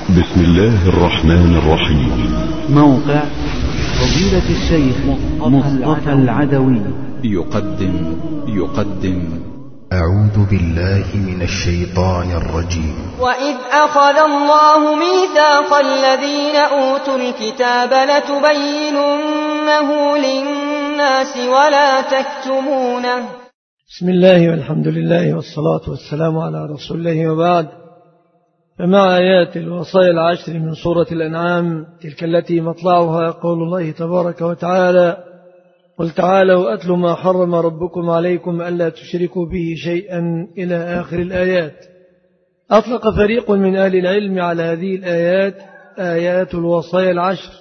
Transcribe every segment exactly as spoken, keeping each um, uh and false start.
بسم الله الرحمن الرحيم. موقع فضيلة الشيخ مصطفى العدوي يقدم يقدم أعوذ بالله من الشيطان الرجيم. وإذ أخذ الله ميثاق الذين أوتوا الكتاب لتبيننه للناس ولا تكتمونه. بسم الله والحمد لله والصلاة والسلام على رسول الله، وبعد. فمع آيات الوصايا العشر من سورة الأنعام تلك التي مطلعها قول الله تبارك وتعالى: قل تعالوا أتل ما حرم ربكم عليكم ألا تشركوا به شيئا إلى آخر الآيات. أطلق فريق من أهل العلم على هذه الآيات آيات الوصايا العشر،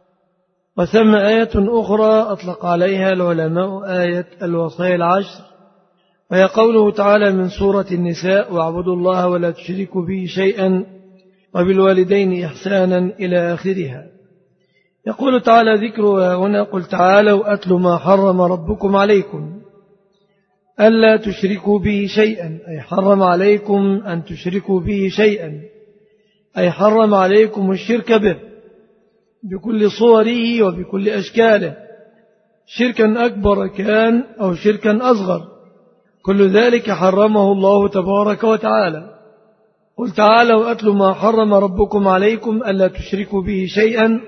وثم آية أخرى أطلق عليها العلماء آية الوصايا العشر، وهي قوله تعالى من سورة النساء: واعبدوا الله ولا تشركوا به شيئا وبالوالدين إحسانا إلى آخرها. يقول تعالى ذكرها هنا: قل تعالوا أتل ما حرم ربكم عليكم ألا تشركوا به شيئا، أي حرم عليكم أن تشركوا به شيئا، أي حرم عليكم الشرك به بكل صوره وبكل أشكاله، شركا أكبر كان أو شركا أصغر، كل ذلك حرمه الله تبارك وتعالى. قل تعالوا أتل ما حرم ربكم عليكم ألا تشركوا به شيئا.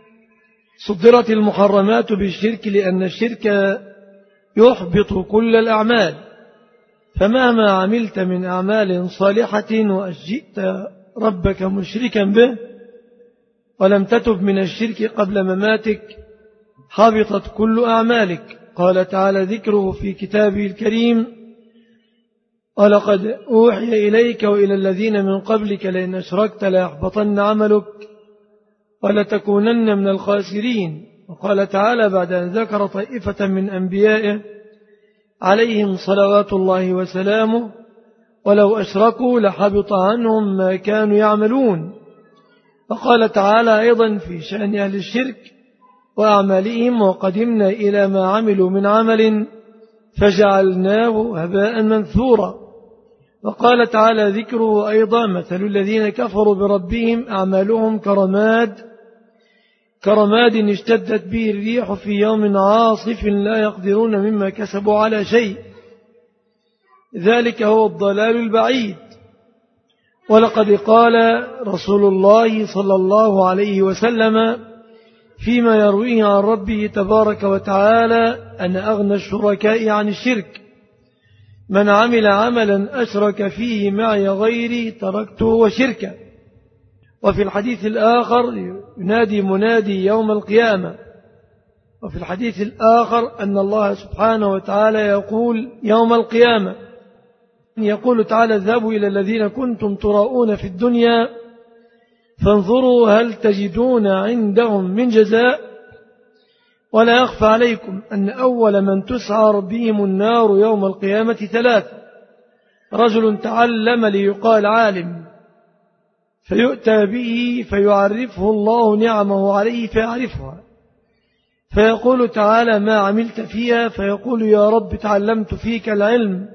صدرت المحرمات بالشرك لأن الشرك يحبط كل الأعمال، فمهما عملت من أعمال صالحة وأجئت ربك مشركا به ولم تتب من الشرك قبل مماتك حبطت كل أعمالك. قال تعالى ذكره في كتابه الكريم: ولقد أوحي إليك وإلى الذين من قبلك لئن أشركت ليحبطن عملك ولتكونن من الخاسرين. وقال تعالى بعد أن ذكر طائفة من أنبيائه عليهم صلوات الله وسلامه: ولو أشركوا لحبط عنهم ما كانوا يعملون. وقال تعالى أيضا في شأن أهل الشرك وأعمالهم: وقدمنا إلى ما عملوا من عمل فجعلناه هباء منثورا. وقال تعالى ذكره أيضا: مثل الذين كفروا بربهم أعمالهم كرماد كرماد اشتدت به الريح في يوم عاصف لا يقدرون مما كسبوا على شيء، ذلك هو الضلال البعيد. ولقد قال رسول الله صلى الله عليه وسلم فيما يرويه عن ربه تبارك وتعالى: أنا أغنى الشركاء عن الشرك، من عمل عملا أشرك فيه معي غيري تركته وشركه. وفي الحديث الآخر ينادي منادي يوم القيامة، وفي الحديث الآخر أن الله سبحانه وتعالى يقول يوم القيامة، يقول تعالى: اذهبوا إلى الذين كنتم تراؤون في الدنيا فانظروا هل تجدون عندهم من جزاء. ولا يخفى عليكم أن أول من تسعر بهم النار يوم القيامة ثلاثة: رجل تعلم ليقال عالم فيؤتى به فيعرفه الله نعمه عليه فيعرفها، فيقول تعالى: ما عملت فيها؟ فيقول: يا رب تعلمت فيك العلم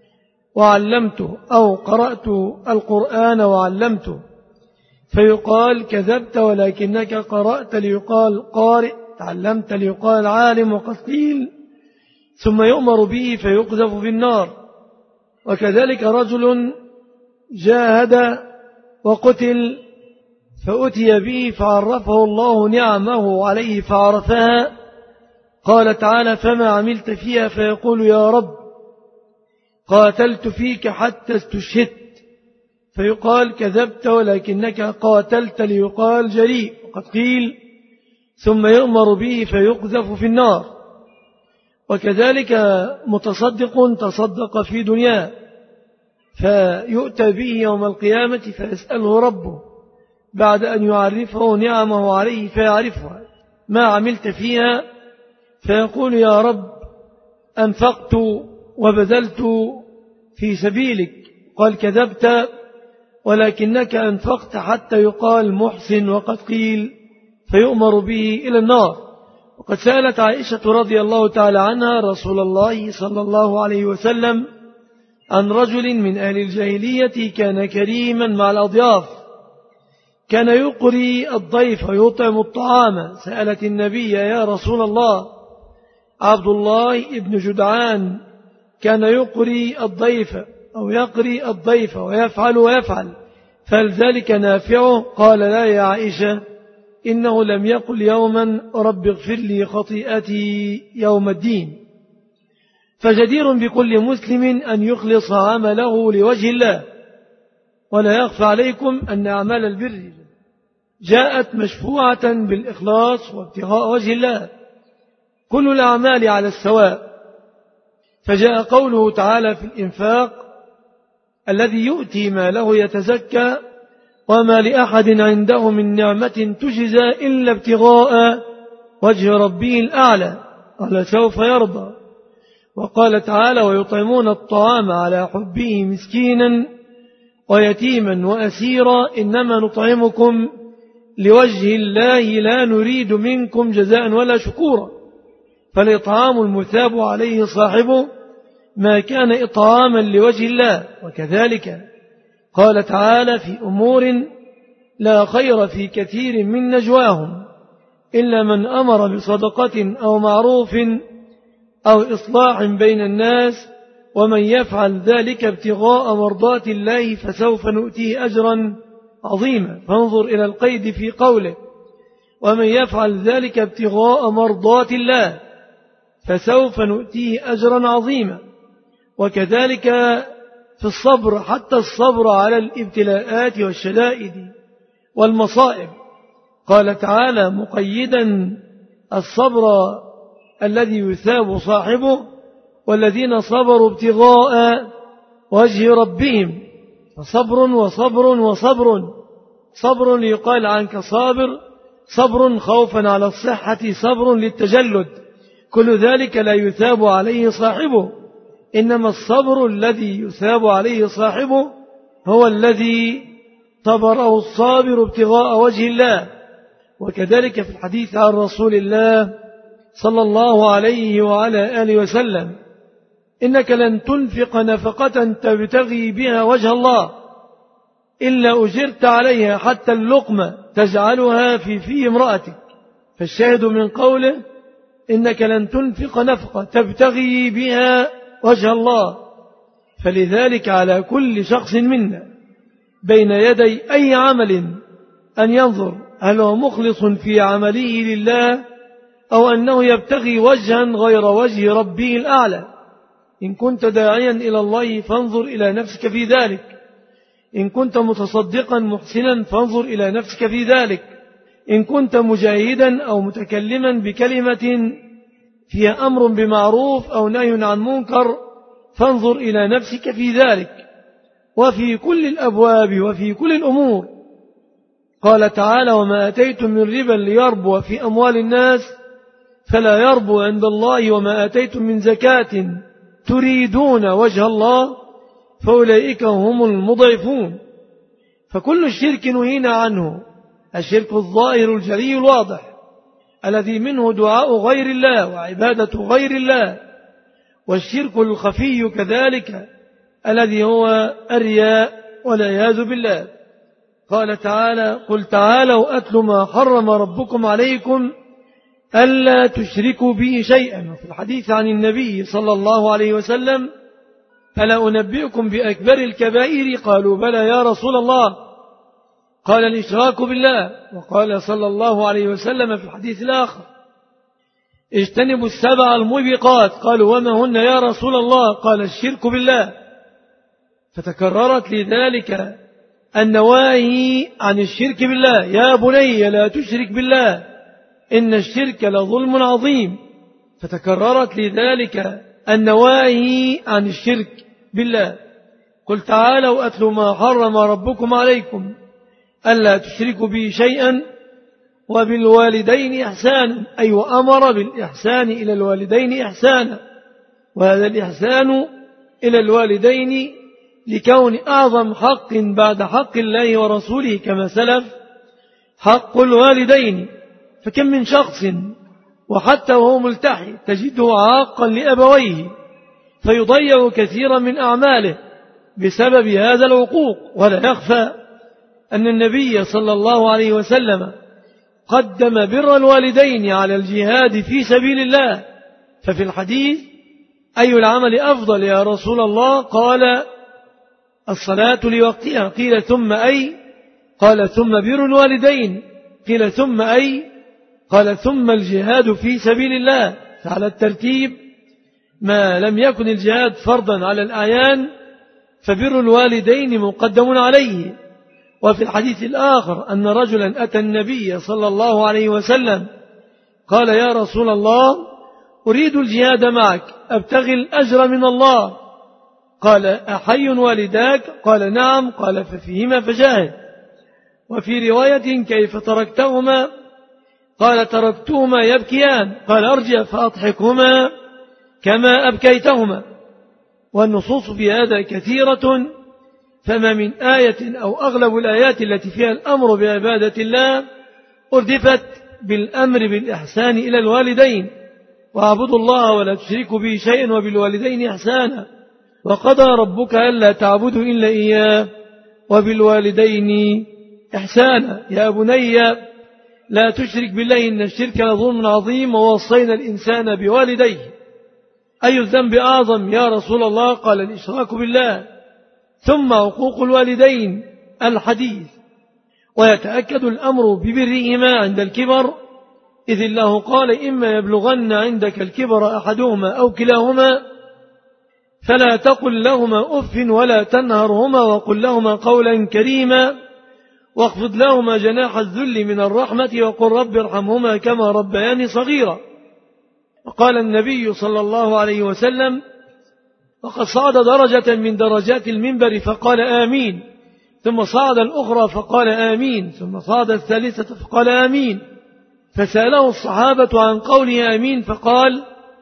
وعلمته، أو قرأت القرآن وعلمته. فيقال: كذبت ولكنك قرأت ليقال قارئ، تعلمت ليقال عالم، وقد قيل. ثم يؤمر به فيقذف في النار. وكذلك رجل جاهد وقتل فأتي به فعرفه الله نعمه عليه فعرفها. قال تعالى: فما عملت فيها؟ فيقول: يا رب قاتلت فيك حتى استشهدت. فيقال: كذبت ولكنك قاتلت ليقال جريء، وقد قيل. ثم يؤمر به فيقذف في النار. وكذلك متصدق تصدق في دنياه فيؤتى به يوم القيامة فيسأله ربه بعد أن يعرفه نعمه عليه فيعرفها: ما عملت فيها؟ فيقول: يا رب أنفقت وبذلت في سبيلك. قال: كذبت ولكنك أنفقت حتى يقال محسن، وقد قيل. فيؤمر به إلى النار. وقد سألت عائشة رضي الله تعالى عنها رسول الله صلى الله عليه وسلم عن رجل من أهل الجاهلية كان كريما مع الأضياف، كان يقري الضيف ويطعم الطعام. سألت النبي يا رسول الله. عبد الله بن جدعان كان يقري الضيف أو يقري الضيف ويفعل ويفعل، فلذلك نافعه قال لا يا عائشة إنه لم يقل يوما رب اغفر لي خطيئتي يوم الدين. فجدير بكل مسلم أن يخلص عمله لوجه الله. ولا يخفى عليكم أن أعمال البر جاءت مشفوعة بالإخلاص وابتغاء وجه الله، كل الأعمال على السواء. فجاء قوله تعالى في الإنفاق الذي يؤتي ماله يتزكى وما لأحد عنده من نعمة تجزى إلا ابتغاء وجه ربه الأعلى ولسوف يرضى. وقال تعالى ويطعمون الطعام على حبه مسكينا ويتيما وأسيرا إنما نطعمكم لوجه الله لا نريد منكم جزاء ولا شكورا. فالإطعام المثاب عليه صاحبه ما كان إطعاما لوجه الله. وكذلك قال تعالى في أمور لا خير في كثير من نجواهم إلا من أمر بصدقة أو معروف أو إصلاح بين الناس ومن يفعل ذلك ابتغاء مرضات الله فسوف نؤتيه أجرا عظيما. فانظر إلى القيد في قوله ومن يفعل ذلك ابتغاء مرضات الله فسوف نؤتيه أجرا عظيما. وكذلك في الصبر، حتى الصبر على الابتلاءات والشدائد والمصائب. قال تعالى مقيدا الصبر الذي يثاب صاحبه والذين صبروا ابتغاء وجه ربهم. فصبر وصبر وصبر، صبر يقال عنك صابر، صبر خوفا على الصحة، صبر للتجلد، كل ذلك لا يثاب عليه صاحبه. إنما الصبر الذي يثاب عليه صاحبه هو الذي صبره الصابر ابتغاء وجه الله. وكذلك في الحديث عن رسول الله صلى الله عليه وعلى آله وسلم إنك لن تنفق نفقة تبتغي بها وجه الله إلا أجرت عليها حتى اللقمة تجعلها في في امرأتك. فالشاهد من قوله إنك لن تنفق نفقة تبتغي بها وجه الله. فلذلك على كل شخص منا بين يدي أي عمل أن ينظر هل هو مخلص في عمله لله أو أنه يبتغي وجها غير وجه ربه الأعلى. إن كنت داعيا إلى الله فانظر إلى نفسك في ذلك، إن كنت متصدقا محسنا فانظر إلى نفسك في ذلك، إن كنت مجاهدا أو متكلما بكلمة فيها أمر بمعروف أو نهي عن منكر فانظر إلى نفسك في ذلك. وفي كل الأبواب وفي كل الأمور. قال تعالى وما أتيتم من ربا ليربو في أموال الناس فلا يربو عند الله وما أتيتم من زكاة تريدون وجه الله فأولئك هم المضعفون. فكل الشرك نهينا عنه، الشرك الظاهر الجلي الواضح الذي منه دعاء غير الله وعبادة غير الله، والشرك الخفي كذلك الذي هو الرياء والعياذ بالله. قال تعالى قل تعالوا أتل ما حرم ربكم عليكم ألا تشركوا به شيئا. وفي الحديث عن النبي صلى الله عليه وسلم ألا أنبئكم بأكبر الكبائر قالوا بلى يا رسول الله قال الإشراك بالله. وقال صلى الله عليه وسلم في الحديث الآخر اجتنبوا السبع الموبقات قالوا وما هن يا رسول الله قال الشرك بالله. فتكررت لذلك النواهي عن الشرك بالله يا بني لا تشرك بالله إن الشرك لظلم عظيم. فتكررت لذلك النواهي عن الشرك بالله. قل تعالوا أتل ما حرم ربكم عليكم ألا تشركوا به شيئا وبالوالدين إحسانا، أي وأمر بالإحسان إلى الوالدين إحسانا. وهذا الإحسان إلى الوالدين لكون أعظم حق بعد حق الله ورسوله كما سلف حق الوالدين. فكم من شخص وحتى وهو ملتحي تجده عاقا لأبويه فيضيع كثيرا من أعماله بسبب هذا العقوق. ولا يخفى أن النبي صلى الله عليه وسلم قدم بر الوالدين على الجهاد في سبيل الله. ففي الحديث: أي العمل أفضل يا رسول الله؟ قال: الصلاة لوقتها. قيل: ثم أي؟ قال: ثم بر الوالدين. قيل: ثم أي؟ قال: ثم الجهاد في سبيل الله. فعلى الترتيب ما لم يكن الجهاد فرضا على الأعيان فبر الوالدين مقدم عليه. وفي الحديث الآخر أن رجلا أتى النبي صلى الله عليه وسلم قال: يا رسول الله، أريد الجهاد معك، أبتغي الأجر من الله. قال: أحي والداك؟ قال: نعم. قال: ففيهما فجاهد. وفي رواية: كيف تركتهما؟ قال: تركتهما يبكيان. قال: أرجع فأضحكهما كما أبكيتهما. والنصوص في هذا كثيرة، فما من آية أو أغلب الآيات التي فيها الأمر بعبادة الله أردفت بالأمر بالإحسان إلى الوالدين: واعبدوا الله ولا تشركوا به شيئا وبالوالدين إحسانا، وقضى ربك ألا تعبدوا إلا إياه وبالوالدين إحسانا، يا بني لا تشرك بالله إن الشرك لظلم عظيم، ووصينا الإنسان بوالديه. أي الذنب أعظم يا رسول الله؟ قال: الإشراك بالله، ثم عقوق الوالدين. الحديث. ويتأكد الأمر ببرهما عند الكبر، إذ الله قال: إما يبلغن عندك الكبر أحدهما أو كلاهما فلا تقل لهما أف ولا تنهرهما وقل لهما قولا كريما واخفض لهما جناح الذل من الرحمة وقل رب ارحمهما كما ربياني صغيرا. وقال النبي صلى الله عليه وسلم: وقد صعد درجة من درجات المنبر فقال آمين، ثم صعد الأخرى فقال آمين، ثم صعد الثالثة فقال آمين. فسأله الصحابة عن قوله آمين فقال: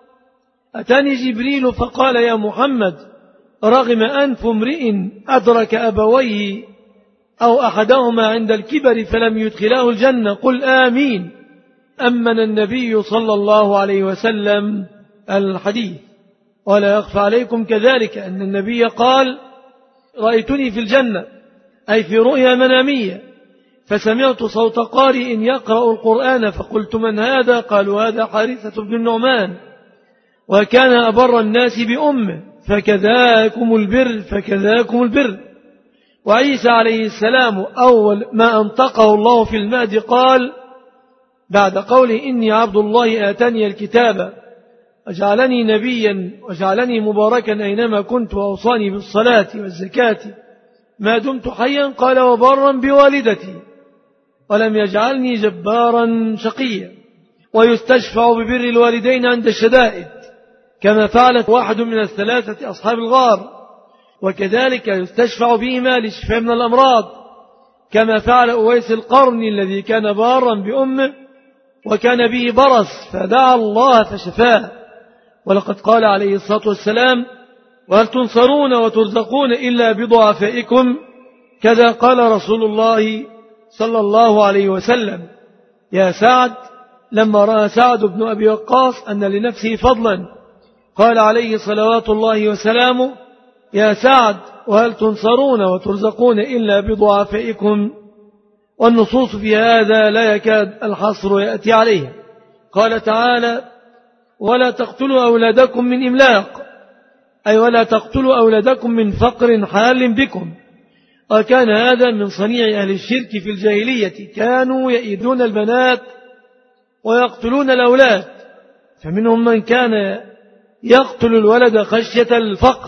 أتاني جبريل فقال: يا محمد، رغم أنف امرئ أدرك أبويه أو أحدهما عند الكبر فلم يدخلاه الجنة، قل آمين. أمن النبي صلى الله عليه وسلم. الحديث. ولا يخفى عليكم كذلك أن النبي قال: رأيتني في الجنة، أي في رؤيا منامية، فسمعت صوت قارئ يقرأ القرآن فقلت: من هذا؟ قالوا: هذا حارثة بن النعمان، وكان أبر الناس بأمه، فكذاكم البر فكذاكم البر. وعيسى عليه السلام أول ما أنطقه الله في المهد قال بعد قوله: إني عبد الله آتاني الكتاب وجعلني نبيا وجعلني مباركا أينما كنت وأوصاني بالصلاة والزكاة ما دمت حيا، قال: وبرا بوالدتي ولم يجعلني جبارا شقيا. ويستشفع ببر الوالدين عند الشدائد كما فعلت واحد من الثلاثة أصحاب الغار، وكذلك يستشفع بهما للشفاء من الأمراض كما فعل أويس القرني الذي كان بارا بأمه وكان به برص فدعا الله فشفاه. ولقد قال عليه الصلاة والسلام: وهل تنصرون وترزقون إلا بضعفائكم؟ كذا قال رسول الله صلى الله عليه وسلم. يا سعد، لما رأى سعد بن أبي وقاص أن لنفسه فضلا قال عليه صلوات الله وسلامه: يا سعد، وهل تنصرون وترزقون إلا بضعفائكم؟ والنصوص في هذا لا يكاد الحصر يأتي عليه. قال تعالى: ولا تقتلوا أولادكم من إملاق، أي ولا تقتلوا أولادكم من فقر حال بكم. وكان هذا من صنيع أهل الشرك في الجاهلية، كانوا يئدون البنات ويقتلون الأولاد، فمنهم من كان يقتل الولد خشية الفقر،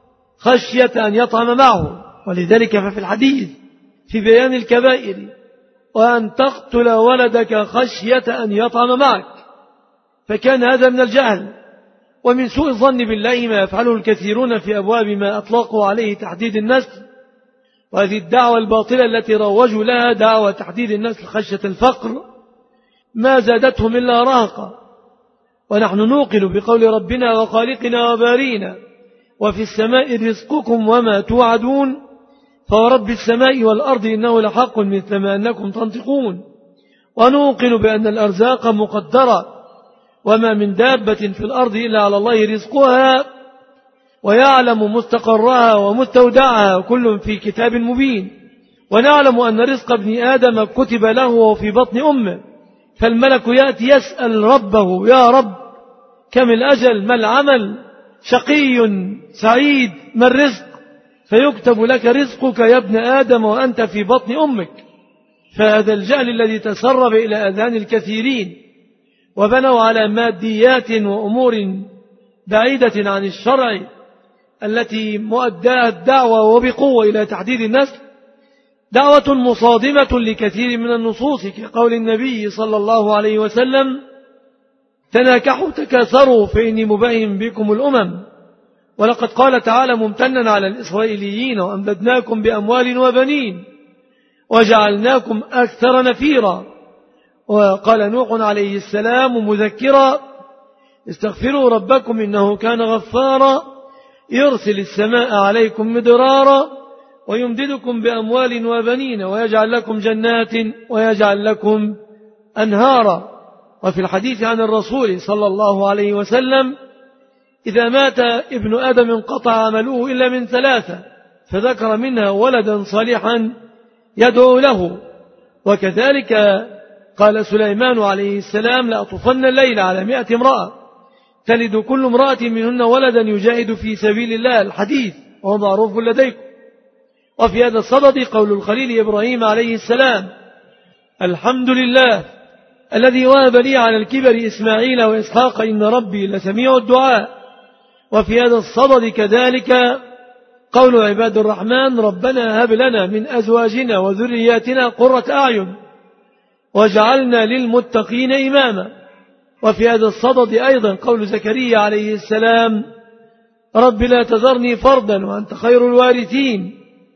خشية أن يطعم معه. ولذلك ففي الحديث في بيان الكبائر: وأن تقتل ولدك خشية أن يطعم معك. فكان هذا من الجهل ومن سوء الظن بالله ما يفعله الكثيرون في أبواب ما أطلقوا عليه تحديد النسل. وهذه الدعوة الباطلة التي روجوا لها دعوة تحديد النسل خشية الفقر ما زادتهم إلا رهقا. ونحن نوقن بقول ربنا وخالقنا وبارينا: وفي السماء رزقكم وما توعدون، فورب السماء والأرض إنه لحق مثل ما أنكم تنطقون. ونوقن بأن الأرزاق مقدرة، وما من دابة في الأرض إلا على الله رزقها ويعلم مستقرها ومستودعها، كل في كتاب مبين. ونعلم أن رزق ابن آدم كتب له وهو في بطن أمه، فالملك يأتي يسأل ربه: يا رب كم الأجل، ما العمل، شقي سعيد، ما الرزق؟ فيكتب لك رزقك يا ابن آدم وأنت في بطن أمك. فهذا الجهل الذي تسرب إلى أذهان الكثيرين وبنوا على ماديات وأمور بعيدة عن الشرع التي مؤداها الدعوة وبقوة إلى تحديد النسل، دعوة مصادمة لكثير من النصوص، كقول النبي صلى الله عليه وسلم: تناكحوا تكاثروا فإني مباين بكم الأمم. ولقد قال تعالى ممتنا على الإسرائيليين: وأمددناكم بأموال وبنين وجعلناكم أكثر نفيرا. وقال نوح عليه السلام مذكرا: استغفروا ربكم إنه كان غفارا يرسل السماء عليكم مدرارا ويمددكم بأموال وبنين ويجعل لكم جنات ويجعل لكم أنهارا. وفي الحديث عن الرسول صلى الله عليه وسلم: إذا مات ابن آدم انقطع عمله إلا من ثلاثة، فذكر منها ولدا صالحا يدعو له. وكذلك قال سليمان عليه السلام: لأطوفن الليل على مئة امرأة تلد كل امرأة منهن ولدا يجاهد في سبيل الله، الحديث وهو معروف لديكم. وفي هذا الصدد قول الخليل إبراهيم عليه السلام: الحمد لله الذي وهب لي على الكبر إسماعيل وإسحاق إن ربي لسميع الدعاء. وفي هذا الصدد كذلك قول عباد الرحمن: ربنا هب لنا من أزواجنا وذرياتنا قرة أعين وجعلنا للمتقين إماما. وفي هذا الصدد أيضا قول زكريا عليه السلام: رب لا تذرني فردا وأنت خير الوارثين،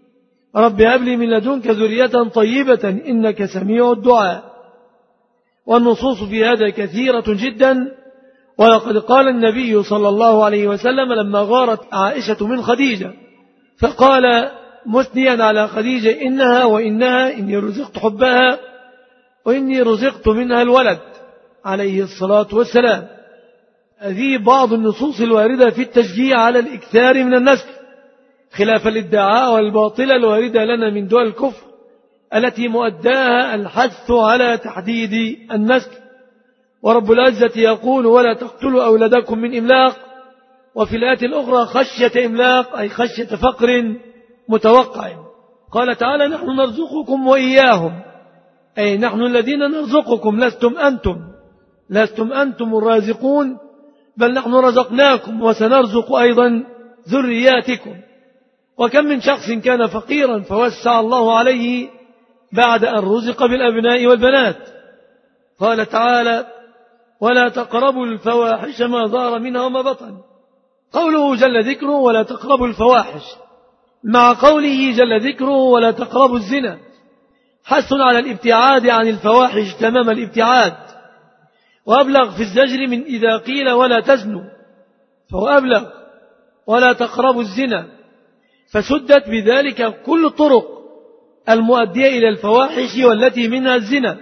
رب هب لي من لدنك ذرية طيبة إنك سميع الدعاء. والنصوص في هذا كثيرة جدا. ولقد قال النبي صلى الله عليه وسلم لما غارت عائشة من خديجة فقال مثنيا على خديجة: إنها وإنها إني رزقت حبها وإني رزقت منها الولد، عليه الصلاة والسلام. هذه بعض النصوص الواردة في التشجيع على الإكثار من النسل، خلافا للدعاء والباطلة الواردة لنا من دول الكفر التي مؤداها الحث على تحديد النسل. ورب العزة يقول: ولا تقتلوا أولادكم من إملاق. وفي الآية الأخرى: خشية إملاق، أي خشية فقر متوقع. قال تعالى: نحن نرزقكم وإياهم، أي نحن الذين نرزقكم، لستم أنتم لستم أنتم الرازقون، بل نحن رزقناكم وسنرزق أيضا ذرياتكم. وكم من شخص كان فقيرا فوسع الله عليه بعد أن رزق بالأبناء والبنات. قال تعالى: ولا تقربوا الفواحش ما ظهر منها وما بطن. قوله جل ذكره: ولا تقربوا الفواحش، مع قوله جل ذكره: ولا تقربوا الزنا، حث على الابتعاد عن الفواحش تمام الابتعاد، وأبلغ في الزجر من إذا قيل ولا تزنوا، فهو أبلغ. ولا تقربوا الزنا، فسدت بذلك كل الطرق المؤدية إلى الفواحش والتي منها الزنا،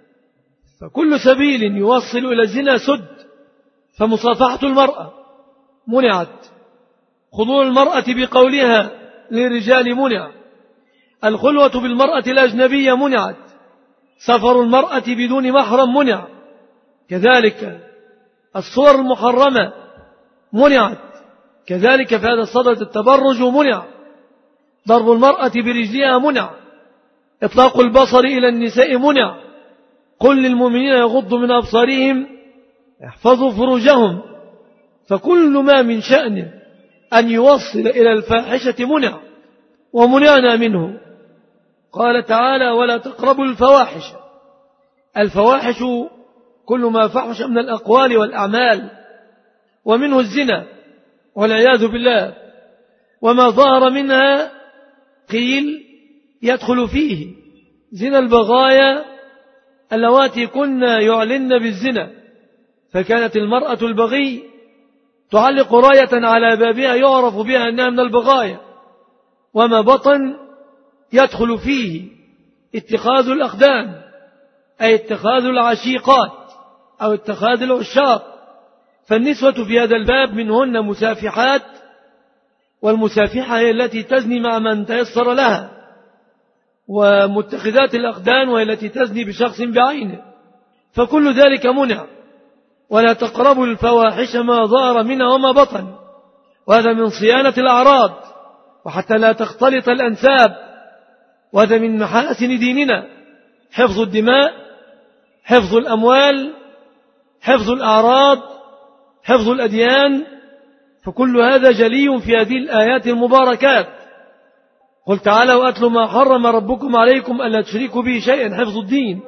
فكل سبيل يوصل إلى الزنا سد. فمصافحة المرأة منعت، خضوع المرأة بقولها للرجال منع، الخلوة بالمرأة الأجنبية منعت، سفر المرأة بدون محرم منع، كذلك الصور المحرمة منعت، كذلك في هذا الصدد التبرج منع، ضرب المرأة برجلها منع، إطلاق البصر إلى النساء منع. قل للمؤمنين يغضوا من أبصارهم يحفظوا فروجهم. فكل ما من شأنه أن يوصل إلى الفاحشة منع، ومنعنا منه. قال تعالى: ولا تقربوا الفواحش. الفواحش كل ما فحش من الأقوال والأعمال، ومنه الزنا والعياذ بالله، وما ظهر منها قيل يدخل فيه زنا البغايا اللواتي كنا يعلن بالزنا، فكانت المرأة البغي تعلق راية على بابها يعرف بها أنها من البغايا. وما بطن يدخل فيه اتخاذ الأخدان، أي اتخاذ العشيقات أو اتخاذ العشاق. فالنسوة في هذا الباب منهن مسافحات، والمسافحة هي التي تزني مع من تيسر لها، ومتخذات الأخدان وهي التي تزني بشخص بعينه، فكل ذلك منع. ولا تقربوا الفواحش ما ظهر منها وما بطن، وهذا من صيانة الأعراض، وحتى لا تختلط الأنساب، وهذا من محاسن ديننا، حفظ الدماء، حفظ الأموال، حفظ الأعراض، حفظ الأديان، فكل هذا جلي في هذه الآيات المباركات. قل تعالى وأتل ما حرم ربكم عليكم ألا تشركوا به شيئا، حفظ الدين،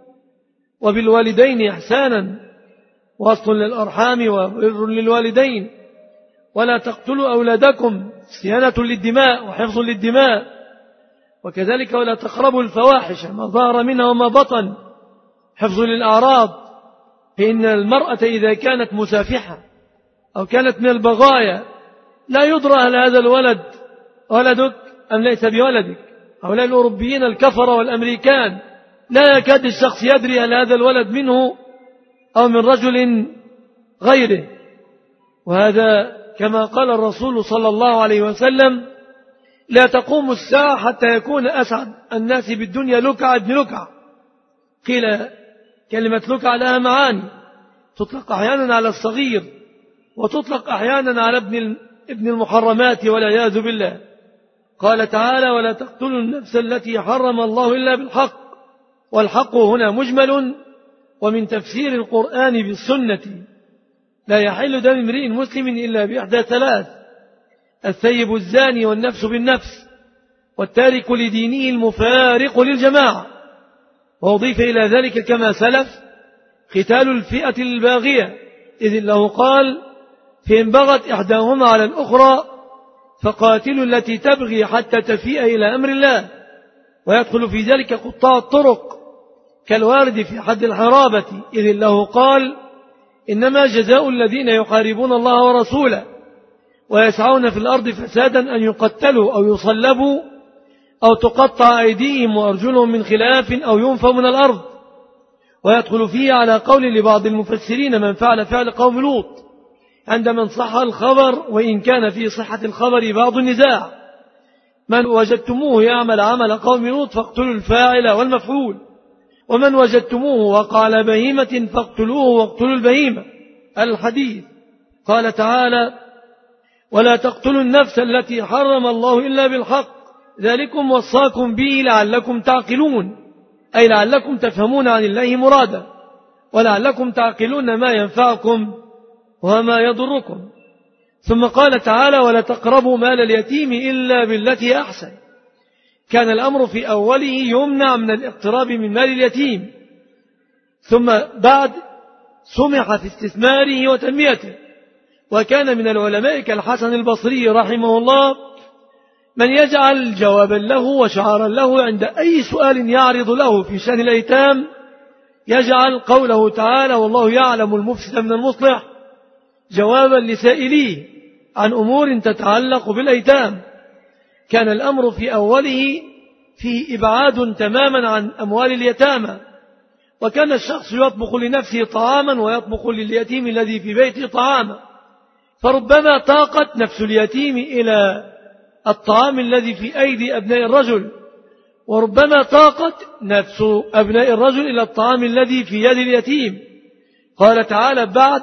وبالوالدين إحسانا، وأصل للأرحام وبر للوالدين، ولا تقتلوا أولادكم، صيانة للدماء وحفظ للدماء، وكذلك ولا تقربوا الفواحش ما ظهر منها وما بطن، حفظ للأعراض، فإن المرأة إذا كانت مسافحة أو كانت من البغايا لا يدرى هل هذا الولد ولدك أم ليس بولدك. هؤلاء الأوروبيين الكفر والأمريكان لا يكاد الشخص يدري هل هذا الولد منه أو من رجل غيره. وهذا كما قال الرسول صلى الله عليه وسلم: لا تقوم الساعة حتى يكون أسعد الناس بالدنيا لكع ابن لكع. قيل كلمة لكع لها معاني، تطلق أحيانا على الصغير، وتطلق أحيانا على ابن ابن المحرمات والعياذ بالله. قال تعالى: ولا تقتلوا النفس التي حرم الله إلا بالحق، والحق هنا مجمل، ومن تفسير القرآن بالسنة: لا يحل دم امرئ مسلم إلا بإحدى ثلاث: الثيب الزاني، والنفس بالنفس، والتارك لدينه المفارق للجماعة. وأضيف إلى ذلك كما سلف قتال الفئة الباغية، إذ الله قال: فإن بغت إحداهما على الأخرى فقاتلوا التي تبغي حتى تفيء إلى أمر الله. ويدخل في ذلك قطاع الطرق كالوارد في حد الحرابة، إذ الله قال: إنما جزاء الذين يحاربون الله ورسوله ويسعون في الأرض فسادا أن يقتلوا أو يصلبوا أو تقطع أيديهم وأرجلهم من خلاف أو ينفوا من الأرض. ويدخل فيه على قول لبعض المفسرين من فعل فعل قوم لوط، عندما صح الخبر وإن كان في صحة الخبر بعض النزاع: من وجدتموه يعمل عمل قوم لوط فاقتلوا الفاعل والمفعول، ومن وجدتموه وقع على بهيمة فاقتلوه واقتلوا البهيمة. الحديث. قال تعالى: ولا تقتلوا النفس التي حرم الله إلا بالحق، ذلكم وصاكم به لعلكم تعقلون، أي لعلكم تفهمون عن الله مرادا، ولعلكم تعقلون ما ينفعكم وما يضركم. ثم قال تعالى: ولا تقربوا مال اليتيم إلا بالتي أحسن. كان الأمر في أوله يمنع من الاقتراب من مال اليتيم، ثم بعد سمح في استثماره وتنميته. وكان من العلماء كالحسن البصري رحمه الله من يجعل جوابا له وشعارا له عند أي سؤال يعرض له في شأن الأيتام، يجعل قوله تعالى: والله يعلم المفسد من المصلح جوابا لسائليه عن أمور تتعلق بالأيتام. كان الأمر في أوله فيه إبعاد تماما عن أموال اليتامى، وكان الشخص يطبخ لنفسه طعاما ويطبخ لليتيم الذي في بيته طعاما، فربما طاقت نفس اليتيم إلى الطعام الذي في أيدي أبناء الرجل، وربما طاقت نفس أبناء الرجل إلى الطعام الذي في يد اليتيم. قال تعالى بعد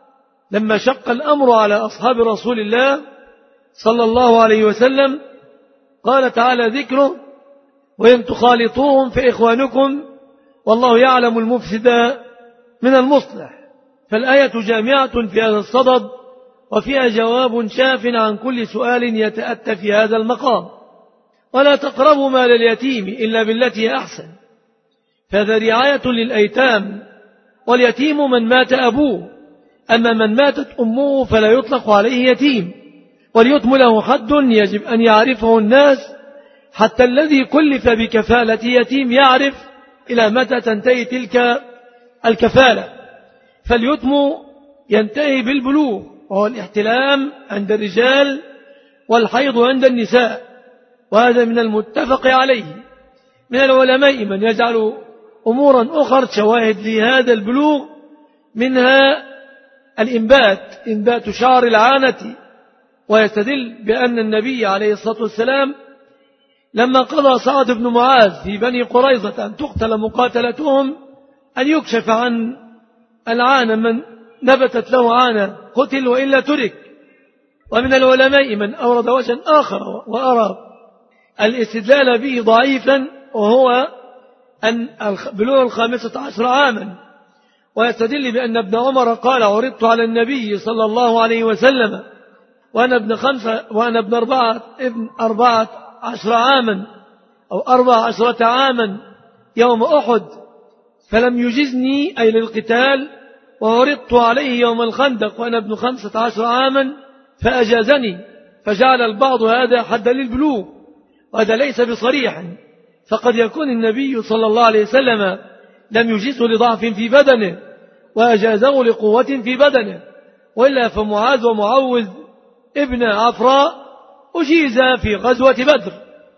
لما شق الأمر على أصحاب رسول الله صلى الله عليه وسلم، قال تعالى ذكره: وإن تخالطوهم فإخوانكم والله يعلم المفسد من المصلح. فالآية جامعة في هذا الصدد، وفيها جواب شاف عن كل سؤال يتأتى في هذا المقام. ولا تقربوا مال اليتيم إلا بالتي أحسن، فهذا رعاية للأيتام، واليتيم من مات أبوه، أما من ماتت أمه فلا يطلق عليه يتيم. واليتم له حد يجب أن يعرفه الناس، حتى الذي كلف بكفالة يتيم يعرف إلى متى تنتهي تلك الكفالة. فاليتم ينتهي بالبلوغ، وهو الاحتلام عند الرجال والحيض عند النساء، وهذا من المتفق عليه. من العلماء من يجعل أمورا أخرى شواهد لهذا البلوغ، منها الإنبات، إنبات شعر العانة، ويستدل بأن النبي عليه الصلاة والسلام لما قضى سعد بن معاذ في بني قريظة أن تقتل مقاتلتهم أن يكشف عن العانة، من نبتت له عانة قتل وإلا ترك. ومن العلماء من أورد وجها آخر وأرى الاستدلال به ضعيفا، وهو أن بلوغ الخامسة عشر عاما، ويستدل بأن ابن عمر قال عرضت على النبي صلى الله عليه وسلم وأنا ابن خمسة وأنا ابن أربعة, ابن أربعة عشر عاما أو أربع عشرة عاما يوم أحد فلم يجزني أي للقتال، وعرضت عليه يوم الخندق وأنا ابن خمسة عشر عاما فأجازني، فجعل البعض هذا حدا للبلوغ، وهذا ليس بصريح، فقد يكون النبي صلى الله عليه وسلم لم يجزه لضعف في بدنه وأجازه لقوة في بدنه، وإلا فمعاذ ومعوذ ابن عفراء أجيز في غزوة بدر.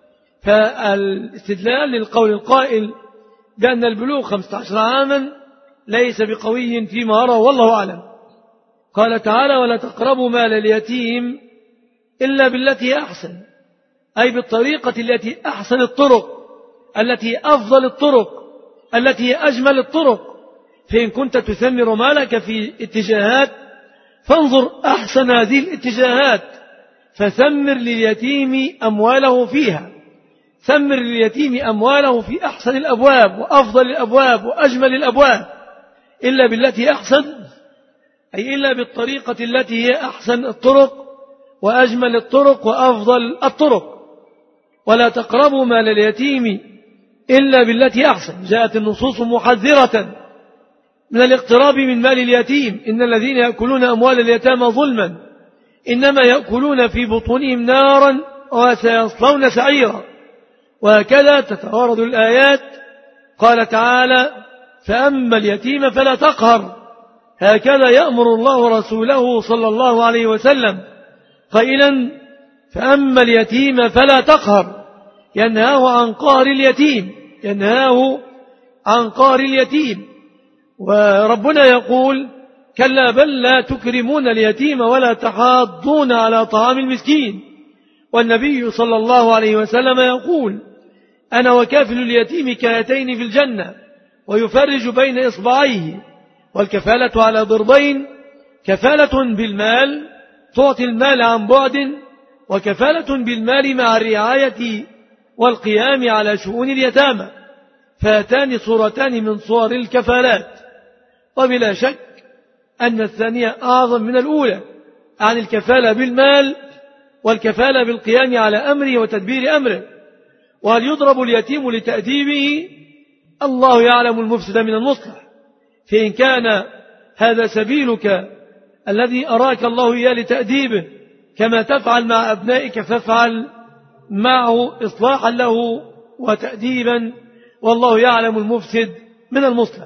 فالاستدلال للقول القائل بأن البلوغ خمسة عشر عاما ليس بقوي فيما أرى والله أعلم. قال تعالى ولا تقربوا مال اليتيم إلا بالتي أحسن، أي بالطريقة التي أحسن الطرق، التي أفضل الطرق، التي أجمل الطرق. فإن كنت تثمر مالك في اتجاهات فانظر أحسن هذه الاتجاهات، فثمر لليتيم أمواله فيها، ثمر لليتيم أمواله في أحسن الأبواب وأفضل الأبواب وأجمل الأبواب. إلا بالتي أحسن أي إلا بالطريقة التي هي أحسن الطرق وأجمل الطرق وأفضل الطرق. ولا تقربوا مال اليتيم إلا بالتي أحسن، جاءت النصوص محذرة من الاقتراب من مال اليتيم. إن الذين يأكلون أموال اليتامى ظلما إنما يأكلون في بطونهم نارا وسيصلون سعيرا. وهكذا تتوارد الآيات. قال تعالى فأما اليتيم فلا تقهر، هكذا يأمر الله رسوله صلى الله عليه وسلم قائلا فأما اليتيم فلا تقهر، ينهاه عن قهر اليتيم، ينهاه عن قهر اليتيم. وربنا يقول كلا بل لا تكرمون اليتيم ولا تحاضون على طعام المسكين. والنبي صلى الله عليه وسلم يقول أنا وكافل اليتيم كهاتين في الجنة، ويفرج بين إصبعيه. والكفالة على ضربين، كفالة بالمال تعطي المال عن بعد، وكفالة بالمال مع الرعاية والقيام على شؤون اليتامى، فهاتان صورتان من صور الكفالات. وبلا شك أن الثانية أعظم من الأولى عن الكفالة بالمال والكفالة بالقيام على أمره وتدبير أمره. وهل يضرب اليتيم لتأديبه؟ الله يعلم المفسد من المصلح. فإن كان هذا سبيلك الذي أراك الله إياه لتأديبه كما تفعل مع أبنائك فافعل معه إصلاحا له وتأديبا، والله يعلم المفسد من المصلح.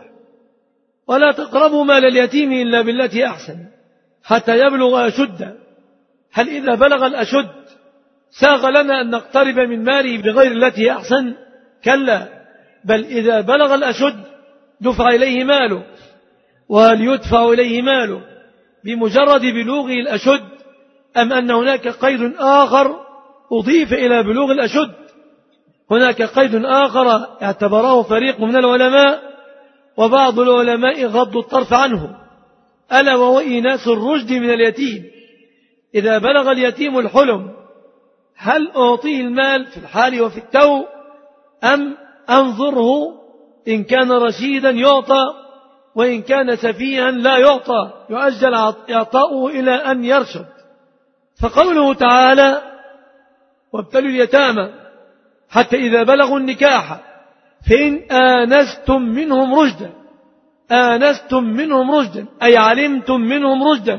ولا تقربوا مال اليتيم إلا بالتي أحسن حتى يبلغ أشده. هل إذا بلغ الأشد ساغ لنا أن نقترب من ماله بغير التي أحسن؟ كلا، بل إذا بلغ الأشد دفع إليه ماله. وهل يدفع إليه ماله بمجرد بلوغه الأشد، أم أن هناك قيد آخر أضيف إلى بلوغ الأشد؟ هناك قيد آخر اعتبره فريق من العلماء وبعض العلماء غضوا الطرف عنه، ألا وهو إيناس الرشد من اليتيم. إذا بلغ اليتيم الحلم هل أعطيه المال في الحال وفي التو، أم أنظره إن كان رشيدا يعطى وإن كان سفيها لا يعطى، يؤجل إعطاؤه إلى أن يرشد. فقوله تعالى وابتلوا اليتامى حتى إذا بلغوا النكاح فإن آنستم منهم رشدا، آنستم منهم رشدا أي علمتم منهم رشدا،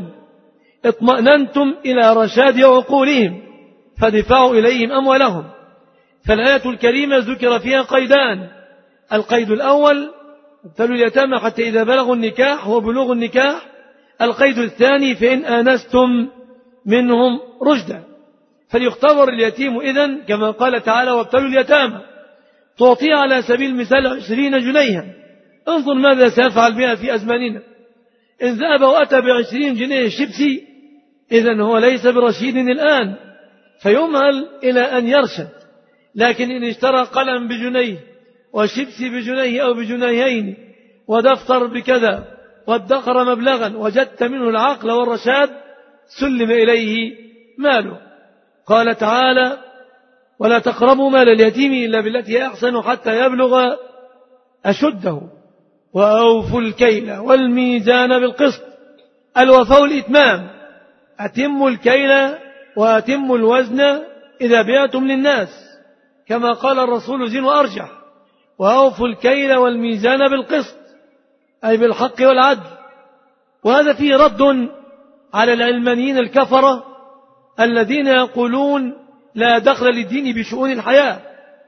اطمأننتم إلى رشاد عقولهم فدفعوا إليهم أموالهم. فالآية الكريمة ذكر فيها قيدان: القيد الأول ابتلوا اليتامى حتى إذا بلغوا النكاح وبلوغ النكاح، القيد الثاني فإن آنستم منهم رشدا. فليختبر اليتيم إذن كما قال تعالى وابتلوا اليتامى، تعطيه على سبيل المثال عشرين جنيها، انظر ماذا سيفعل بها في أزماننا. إن ذهب وأتى بعشرين جنيه شبسي إذن هو ليس برشيد الآن، فيمهل إلى أن يرشد، لكن إن اشترى قلم بجنيه وشبس بجنيه أو بجنيهين ودفتر بكذا وادخر مبلغا وجدت منه العقل والرشاد سلم إليه ماله. قال تعالى: ولا تقربوا مال اليتيم إلا بالتي أحسن حتى يبلغ أشده وأوفوا الكيل والميزان بالقسط. الوفاء الإتمام، أتموا الكيل وأتموا الوزن إذا بعتم للناس، كما قال الرسول زين وأرجح. وأوفوا الكيل والميزان بالقسط، أي بالحق والعدل. وهذا فيه رد على العلمانيين الكفرة الذين يقولون لا دخل للدين بشؤون الحياة.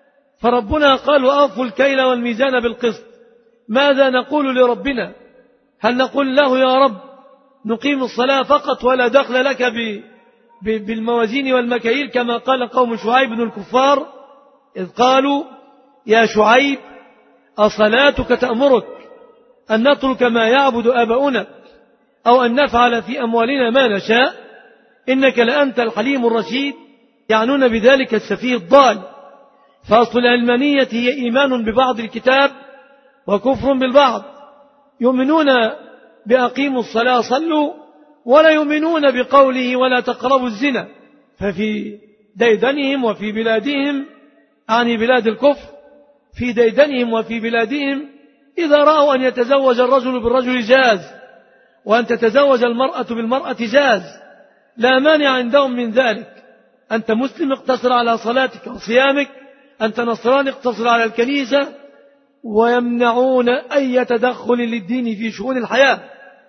فربنا قال: وأوفوا الكيل والميزان بالقسط. ماذا نقول لربنا؟ هل نقول له: يا رب نقيم الصلاة فقط ولا دخل لك بالموازين والمكاييل، كما قال قوم شعيب بن الكفار إذ قالوا: يا شعيب أصلاتك تأمرك أن نترك ما يعبد آباؤنا أو أن نفعل في أموالنا ما نشاء إنك لأنت الحليم الرشيد؟ يعنون بذلك السفيه الضال. فأصل العلمانية هي إيمان ببعض الكتاب وكفر بالبعض. يؤمنون بأقيموا الصلاة صلوا، ولا يؤمنون بقوله ولا تقربوا الزنا. ففي ديدنهم وفي بلادهم، يعني بلاد الكفر، في ديدنهم وفي بلادهم إذا رأوا أن يتزوج الرجل بالرجل جاز، وأن تتزوج المرأة بالمرأة جاز، لا مانع عندهم من ذلك. أنت مسلم اقتصر على صلاتك وصيامك، أنت نصراني اقتصر على الكنيسة. ويمنعون أي تدخل للدين في شؤون الحياة،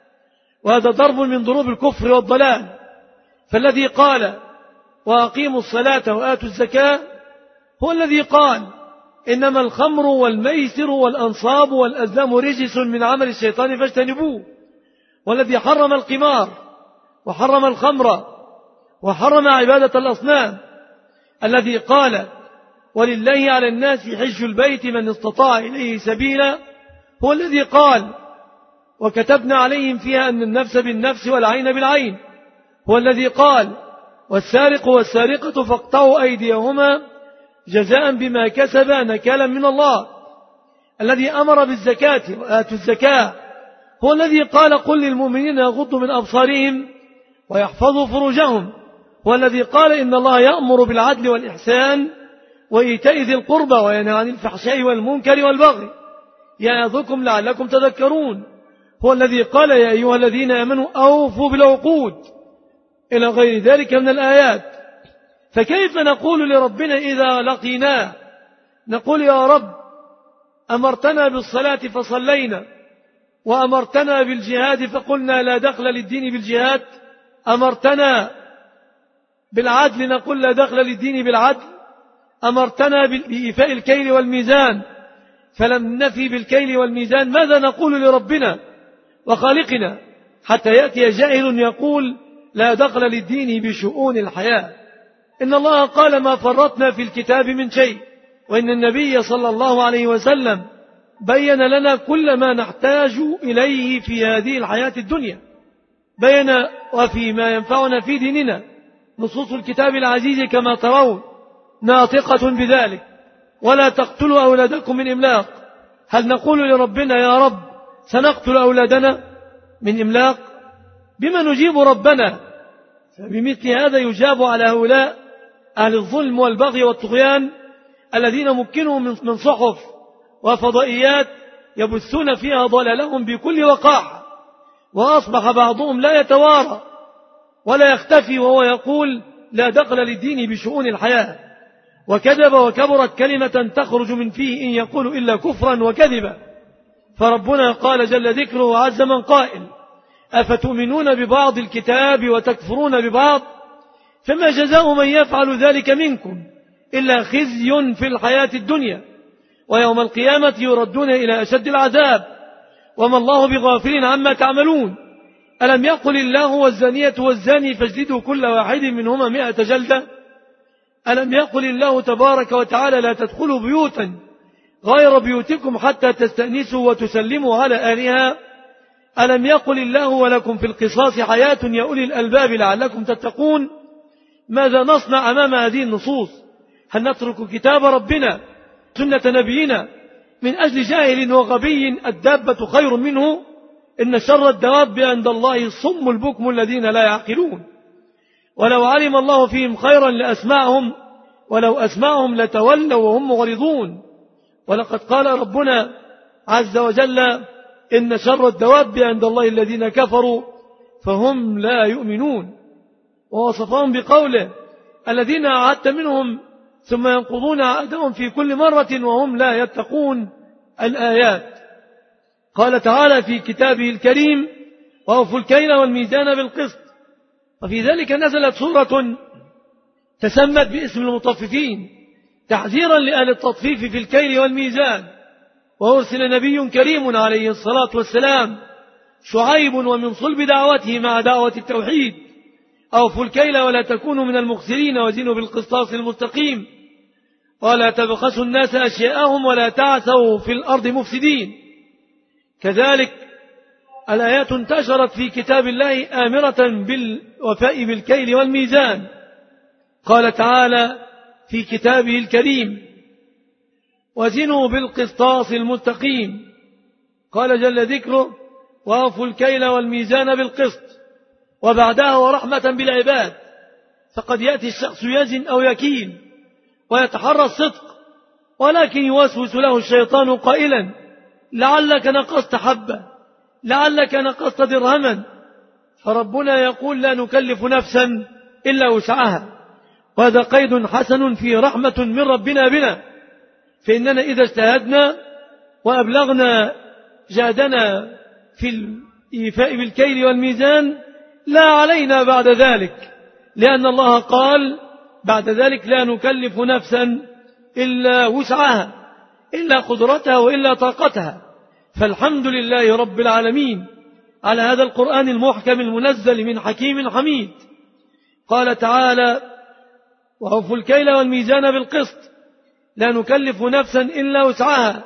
وهذا ضرب من ضروب الكفر والضلال. فالذي قال وأقيموا الصلاة وآتوا الزكاة هو الذي قال إنما الخمر والميسر والأنصاب والأزلام رجس من عمل الشيطان فاجتنبوه. والذي حرم القمار وحرم الخمر وحرم عبادة الأصنام، الذي قال ولله على الناس حج البيت من استطاع إليه سبيلا، هو الذي قال وكتبنا عليهم فيها أن النفس بالنفس والعين بالعين، هو الذي قال والسارق والسارقة فاقطعوا أيديهما جزاء بما كسبا نكالا من الله. الذي أمر بالزكاة وآتوا الزكاة هو الذي قال قل للمؤمنين يغضوا من أبصارهم ويحفظوا فروجهم، هو الذي قال إن الله يأمر بالعدل والإحسان وإيتاء ذي القربى وينهى عن الفحشاء والمنكر والبغي يعظكم لعلكم تذكرون، هو الذي قال يا أيها الذين آمنوا أوفوا بالعقود، إلى غير ذلك من الآيات. فكيف نقول لربنا إذا لقيناه؟ نقول يا رب أمرتنا بالصلاة فصلينا، وأمرتنا بالجهاد فقلنا لا دخل للدين بالجهاد، أمرتنا بالعدل نقول لا دخل للدين بالعدل، أمرتنا بإيفاء الكيل والميزان فلم نفي بالكيل والميزان. ماذا نقول لربنا وخالقنا حتى يأتي جاهل يقول لا دخل للدين بشؤون الحياة؟ إن الله قال ما فرطنا في الكتاب من شيء، وإن النبي صلى الله عليه وسلم بين لنا كل ما نحتاج إليه في هذه الحياة الدنيا، بين وفي ما ينفعنا في ديننا. نصوص الكتاب العزيز كما ترون ناطقة بذلك. ولا تقتلوا أولادكم من إملاق. هل نقول لربنا يا رب سنقتل أولادنا من إملاق؟ بما نجيب ربنا؟ فبمثل هذا يجاب على هؤلاء أهل الظلم والبغي والطغيان الذين مكنوا من صحف وفضائيات يبثون فيها ضلالهم بكل وقاحة، وأصبح بعضهم لا يتوارى ولا يختفي وهو يقول لا دخل للدين بشؤون الحياة، وكذب وكبرت كلمة تخرج من فيه إن يقول إلا كفرا وكذبا. فربنا قال جل ذكره وعز من قائل أفتؤمنون ببعض الكتاب وتكفرون ببعض؟ فما جزاء من يفعل ذلك منكم إلا خزي في الحياة الدنيا ويوم القيامة يردون إلى أشد العذاب وما الله بغافل عما تعملون. ألم يقل الله والزانية والزاني فاجلدوا كل واحد منهما مئة جلدة؟ ألم يقل الله تبارك وتعالى لا تدخلوا بيوتا غير بيوتكم حتى تستأنسوا وتسلموا على أهلها؟ ألم يقل الله ولكم في القصاص حياة يا أولي الألباب لعلكم تتقون؟ ماذا نصنع أمام هذه النصوص؟ هل نترك كتاب ربنا سنة نبينا من أجل جاهل وغبي الدابة خير منه؟ إن شر الدواب عند الله الصم البكم الذين لا يعقلون. ولو علم الله فيهم خيرا لأسمعهم ولو أسمعهم لتولوا وهم معرضون. ولقد قال ربنا عز وجل إن شر الدواب عند الله الذين كفروا فهم لا يؤمنون، ووصفهم بقوله الذين عاهدت منهم ثم ينقضون عهدهم في كل مرة وهم لا يتقون الآيات. قال تعالى في كتابه الكريم وأوفوا الكيل والميزان بالقسط. وفي ذلك نزلت سورة تسمت باسم المطففين تحذيرا لأهل التطفيف في الكيل والميزان. وأرسل نبي كريم عليه الصلاة والسلام شعيب ومن صلب دعوته مع دعوة التوحيد أوفوا الكيل ولا تكونوا من المخسرين وزنوا بالقسطاس المستقيم ولا تبخسوا الناس أشياءهم ولا تعثوا في الأرض مفسدين. كذلك الآيات انتشرت في كتاب الله آمرة بالوفاء بالكيل والميزان. قال تعالى في كتابه الكريم وزنوا بالقسطاس المستقيم. قال جل ذكره وأوفوا الكيل والميزان بالقسط. وبعدها ورحمة بالعباد، فقد يأتي الشخص يزن أو يكيل ويتحرى الصدق، ولكن يوسوس له الشيطان قائلا لعلك نقصت حبة، لعلك نقصت درهما. فربنا يقول لا نكلف نفسا إلا وسعها. وهذا قيد حسن في رحمة من ربنا بنا، فإننا إذا اجتهدنا وأبلغنا جهدنا في الإيفاء بالكيل والميزان لا علينا بعد ذلك، لأن الله قال بعد ذلك لا نكلف نفسا إلا وسعها، إلا قدرتها وإلا طاقتها. فالحمد لله رب العالمين على هذا القرآن المحكم المنزل من حكيم حميد. قال تعالى وأوفوا الكيل والميزان بالقسط لا نكلف نفسا إلا وسعها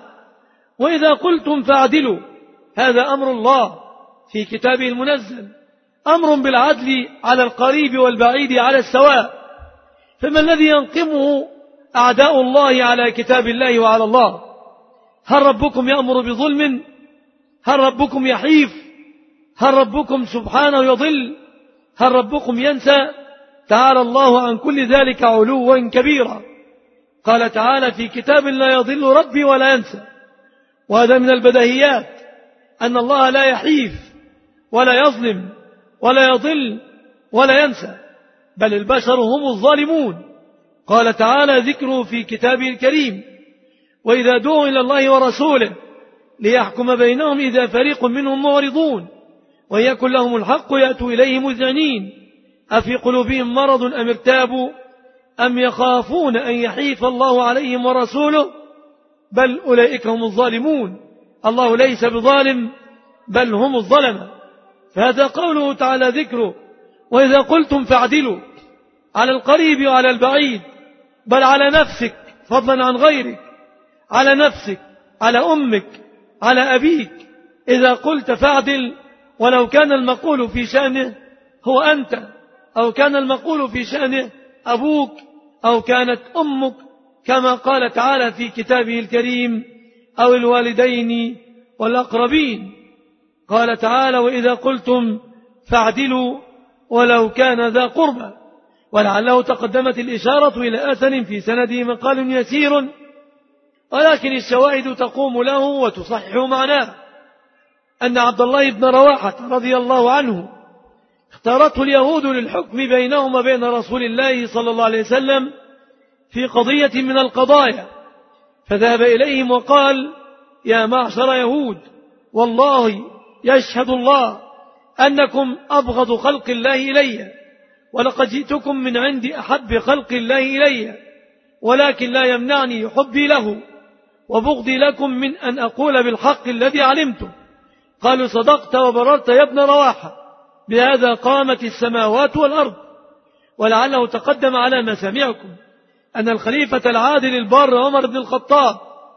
وإذا قلتم فاعدلوا. هذا أمر الله في كتابه المنزل، أمر بالعدل على القريب والبعيد على السواء. فما الذي ينقمه أعداء الله على كتاب الله وعلى الله؟ هل ربكم يأمر بظلم؟ هل ربكم يحيف؟ هل ربكم سبحانه يضل؟ هل ربكم ينسى؟ تعالى الله عن كل ذلك علوا كبيرا. قال تعالى في كتاب لا يضل ربي ولا ينسى. وهذا من البديهيات أن الله لا يحيف ولا يظلم ولا يضل ولا ينسى، بل البشر هم الظالمون. قال تعالى ذكره في كتابه الكريم وإذا دعوا إلى الله ورسوله ليحكم بينهم إذا فريق منهم معرضون وإن يكن لهم الحق يأتوا إليه مذعنين أفي قلوبهم مرض أم ارتابوا أم يخافون أن يحيف الله عليهم ورسوله بل أولئك هم الظالمون. الله ليس بظالم بل هم الظلمة. فهذا قوله تعالى ذكره وإذا قلتم فاعدلوا على القريب وعلى البعيد، بل على نفسك فضلا عن غيرك، على نفسك، على أمك، على أبيك. إذا قلت فاعدل ولو كان المقول في شأنه هو أنت، أو كان المقول في شأنه أبوك، أو كانت أمك، كما قال تعالى في كتابه الكريم أو الوالدين والأقربين. قال تعالى وإذا قلتم فاعدلوا ولو كان ذا قربى. ولعله تقدمت الإشارة إلى أثر في سنده مقال يسير، ولكن الشواهد تقوم له وتصحح معناه. أن عبد الله بن رواحة رضي الله عنه اختارته اليهود للحكم بينهم وبين رسول الله صلى الله عليه وسلم في قضية من القضايا، فذهب إليهم وقال يا معشر يهود والله يشهد الله أنكم أبغض خلق الله إلي، ولقد جئتكم من عند أحب خلق الله إلي، ولكن لا يمنعني حبي له وبغضي لكم من أن أقول بالحق الذي علمته. قالوا صدقت وبررت يا ابن رواحة، بهذا قامت السماوات والأرض. ولعله تقدم على مسامعكم أن الخليفة العادل البار عمر بن الخطاب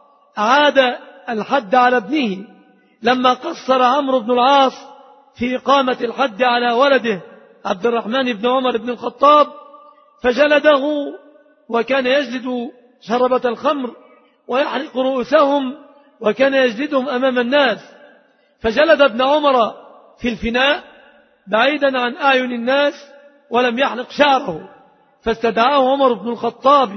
أعاد الحد على ابنه لما قصر عمرو بن العاص في إقامة الحد على ولده عبد الرحمن بن عمر بن الخطاب، فجلده وكان يجلد شربة الخمر ويحرق رؤوسهم وكان يجلدهم أمام الناس، فجلد ابن عمر في الفناء بعيدا عن أعين الناس ولم يحلق شعره، فاستدعاه عمر بن الخطاب